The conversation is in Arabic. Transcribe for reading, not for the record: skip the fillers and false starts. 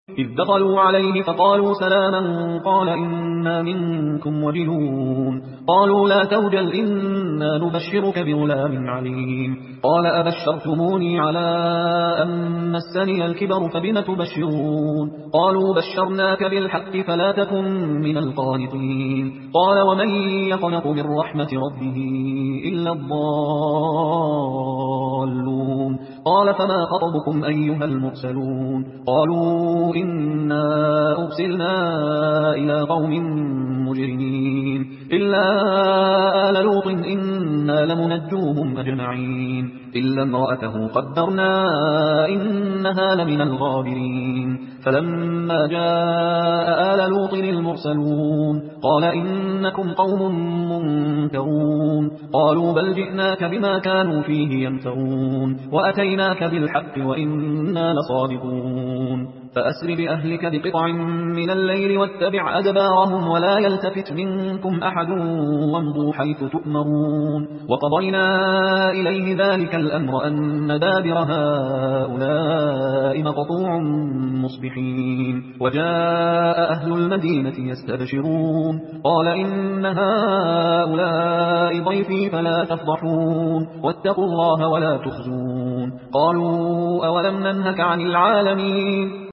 إذ دخلوا عليه فقالوا سلاما قال إنا منكم وجلون قالوا لا توجل إنا نبشرك بغلام عليم قال أبشرتموني على أن مسني الكبر فبم تبشرون قالوا بشرناك بالحق فلا تكن من القانطين قال ومن يقنط من رحمة ربه إلا الضالون قال فما خطبكم أيها المرسلون قالوا إنا أرسلنا إلى قوم مجرمين إلا آل لوط إنا لمنجوهم أجمعين إلا امرأته قدرنا إنها لمن الغابرين فلما جاء آل لوط المرسلون قال إنكم قوم منكرون قالوا بل جئناك بما كانوا فيه يمترون وأتيناك بالحق وإنا لصادقون فأسر بأهلك بقطع من الليل واتبع أدبارهم ولا يلتفت منكم أحد وامضوا حيث تؤمرون وقضينا إليه ذلك الأمر أن دابر هؤلاء مقطوع مصبحين وجاء أهل المدينة يستبشرون قال إن هؤلاء ضيفي فلا تفضحون واتقوا الله ولا تخزون قالوا أولم ننهك عن العالمين